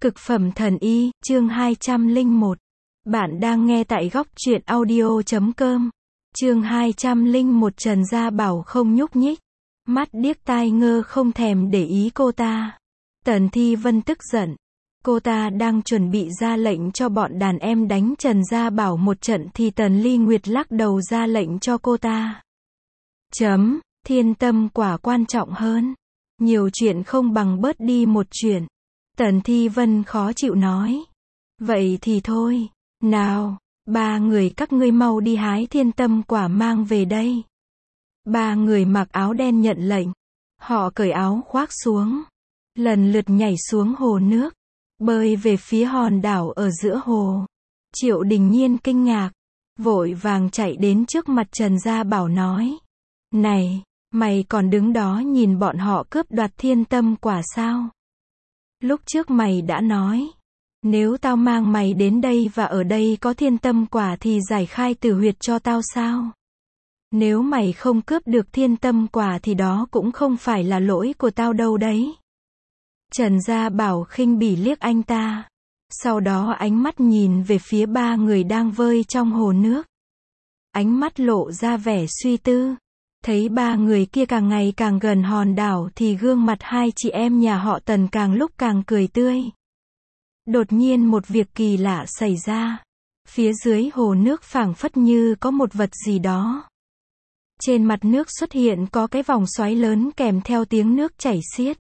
Cực phẩm thần y, chương 201. Bạn đang nghe tại góc truyện audio.com. Chương 201. Trần Gia Bảo không nhúc nhích, mắt điếc tai ngơ không thèm để ý cô ta. Tần Thi Vân tức giận. Cô ta đang chuẩn bị ra lệnh cho bọn đàn em đánh Trần Gia Bảo một trận thì Tần Ly Nguyệt lắc đầu ra lệnh cho cô ta. Thiên tâm quả quan trọng hơn. Nhiều chuyện không bằng bớt đi một chuyện. Tần Thi Vân khó chịu nói. Vậy thì thôi. Nào, ba người các ngươi mau đi hái thiên tâm quả mang về đây. Ba người mặc áo đen nhận lệnh. Họ cởi áo khoác xuống. Lần lượt nhảy xuống hồ nước. Bơi về phía hòn đảo ở giữa hồ. Triệu Đình Nhiên kinh ngạc. Vội vàng chạy đến trước mặt Trần Gia Bảo nói. Này, mày còn đứng đó nhìn bọn họ cướp đoạt thiên tâm quả sao? Lúc trước mày đã nói, nếu tao mang mày đến đây và ở đây có thiên tâm quả thì giải khai tử huyệt cho tao sao? Nếu mày không cướp được thiên tâm quả thì đó cũng không phải là lỗi của tao đâu đấy. Trần Gia Bảo khinh bỉ liếc anh ta. Sau đó ánh mắt nhìn về phía ba người đang vơi trong hồ nước. Ánh mắt lộ ra vẻ suy tư. Thấy ba người kia càng ngày càng gần hòn đảo thì gương mặt hai chị em nhà họ Tần càng lúc càng cười tươi. Đột nhiên một việc kỳ lạ xảy ra. Phía dưới hồ nước phảng phất như có một vật gì đó. Trên mặt nước xuất hiện có cái vòng xoáy lớn kèm theo tiếng nước chảy xiết.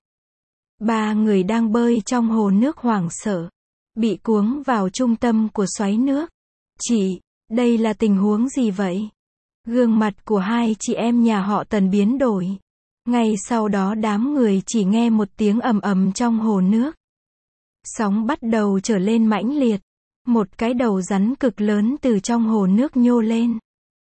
Ba người đang bơi trong hồ nước hoảng sợ. Bị cuống vào trung tâm của xoáy nước. Chị, đây là tình huống gì vậy? Gương mặt của hai chị em nhà họ Tần biến đổi. Ngay sau đó đám người chỉ nghe một tiếng ầm ầm trong hồ nước. Sóng bắt đầu trở lên mãnh liệt. Một cái đầu rắn cực lớn từ trong hồ nước nhô lên.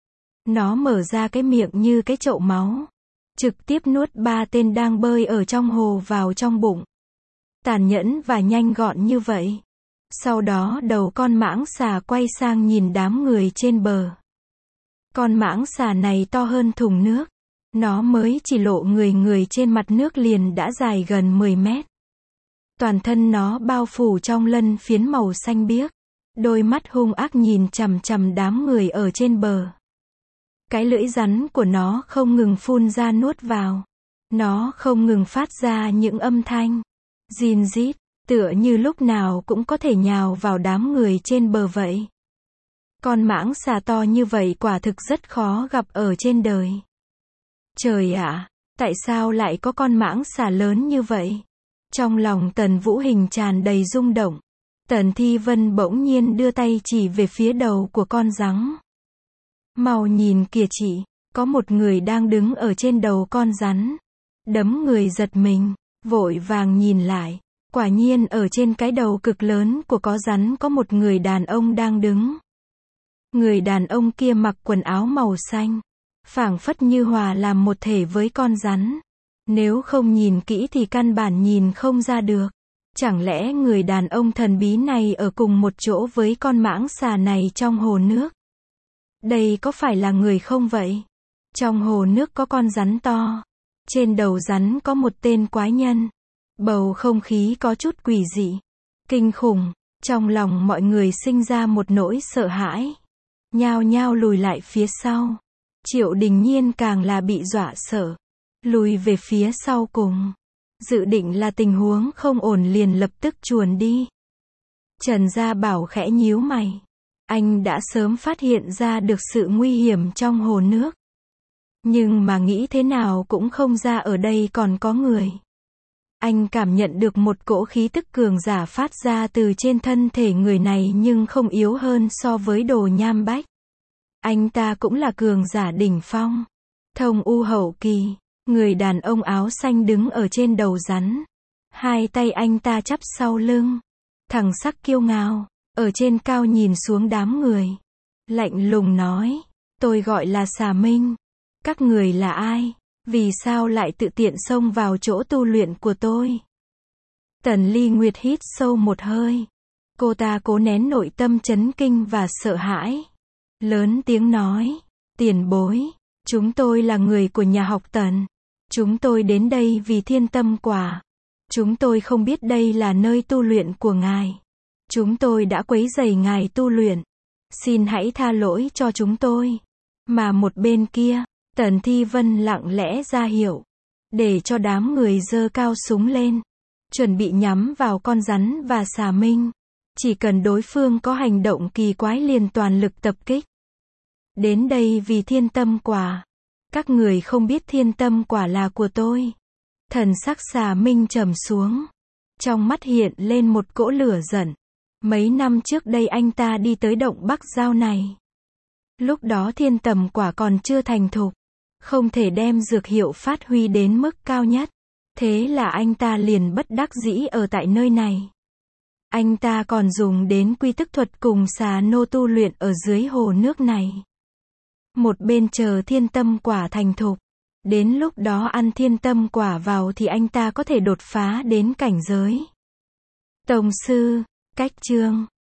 Nó mở ra cái miệng như cái chậu máu. Trực tiếp nuốt ba tên đang bơi ở trong hồ vào trong bụng. Tàn nhẫn và nhanh gọn như vậy. Sau đó đầu con mãng xà quay sang nhìn đám người trên bờ. Con mãng xà này to hơn thùng nước. Nó mới chỉ lộ người trên mặt nước liền đã dài gần 10 mét. Toàn thân nó bao phủ trong lân phiến màu xanh biếc. Đôi mắt hung ác nhìn chằm chằm đám người ở trên bờ. Cái lưỡi rắn của nó không ngừng phun ra nuốt vào. Nó không ngừng phát ra những âm thanh rin rít, tựa như lúc nào cũng có thể nhào vào đám người trên bờ vậy. Con mãng xà to như vậy quả thực rất khó gặp ở trên đời. Trời ạ, tại sao lại có con mãng xà lớn như vậy? Trong lòng Tần Vũ Hình tràn đầy rung động. Tần Thi Vân bỗng nhiên đưa tay chỉ về phía đầu của con rắn. Mau nhìn kìa chị, có một người đang đứng ở trên đầu con rắn. Đấm người giật mình, vội vàng nhìn lại. Quả nhiên ở trên cái đầu cực lớn của có rắn có một người đàn ông đang đứng. Người đàn ông kia mặc quần áo màu xanh, phảng phất như hòa làm một thể với con rắn. Nếu không nhìn kỹ thì căn bản nhìn không ra được. Chẳng lẽ người đàn ông thần bí này ở cùng một chỗ với con mãng xà này trong hồ nước? Đây có phải là người không vậy? Trong hồ nước có con rắn to. Trên đầu rắn có một tên quái nhân. Bầu không khí có chút quỷ dị, kinh khủng. Trong lòng mọi người sinh ra một nỗi sợ hãi. Nhao nhao lùi lại phía sau. Triệu Đình Nhiên càng là bị dọa sợ. Lùi về phía sau cùng. Dự định là tình huống không ổn liền lập tức chuồn đi. Trần Gia Bảo khẽ nhíu mày. Anh đã sớm phát hiện ra được sự nguy hiểm trong hồ nước. Nhưng mà nghĩ thế nào cũng không ra ở đây còn có người. Anh cảm nhận được một cỗ khí tức cường giả phát ra từ trên thân thể người này nhưng không yếu hơn so với Đồ Nham Bách. Anh ta cũng là cường giả đỉnh phong. Thông U hậu kỳ. Người đàn ông áo xanh đứng ở trên đầu rắn. Hai tay anh ta chắp sau lưng. Thần sắc kiêu ngạo. Ở trên cao nhìn xuống đám người. Lạnh lùng nói. Tôi gọi là Xà Minh. Các người là ai? Vì sao lại tự tiện xông vào chỗ tu luyện của tôi? Tần Ly Nguyệt hít sâu một hơi. Cô ta cố nén nội tâm chấn kinh và sợ hãi. Lớn tiếng nói. Tiền bối. Chúng tôi là người của nhà học Tần. Chúng tôi đến đây vì thiên tâm quả. Chúng tôi không biết đây là nơi tu luyện của ngài. Chúng tôi đã quấy rầy ngài tu luyện. Xin hãy tha lỗi cho chúng tôi. Mà một bên kia, Tần Thi Vân lặng lẽ ra hiệu, để cho đám người giơ cao súng lên, chuẩn bị nhắm vào con rắn và xà minh. Chỉ cần đối phương có hành động kỳ quái liền toàn lực tập kích. Đến đây vì thiên tâm quả. Các người không biết thiên tâm quả là của tôi. Thần sắc xà minh trầm xuống. Trong mắt hiện lên một cỗ lửa giận. Mấy năm trước đây anh ta đi tới động Bắc Giao này. Lúc đó thiên tầm quả còn chưa thành thục. Không thể đem dược hiệu phát huy đến mức cao nhất. Thế là anh ta liền bất đắc dĩ ở tại nơi này. Anh ta còn dùng đến quy tức thuật cùng xà nô tu luyện ở dưới hồ nước này. Một bên chờ thiên tâm quả thành thục. Đến lúc đó ăn thiên tâm quả vào thì anh ta có thể đột phá đến cảnh giới tông sư. Cách chương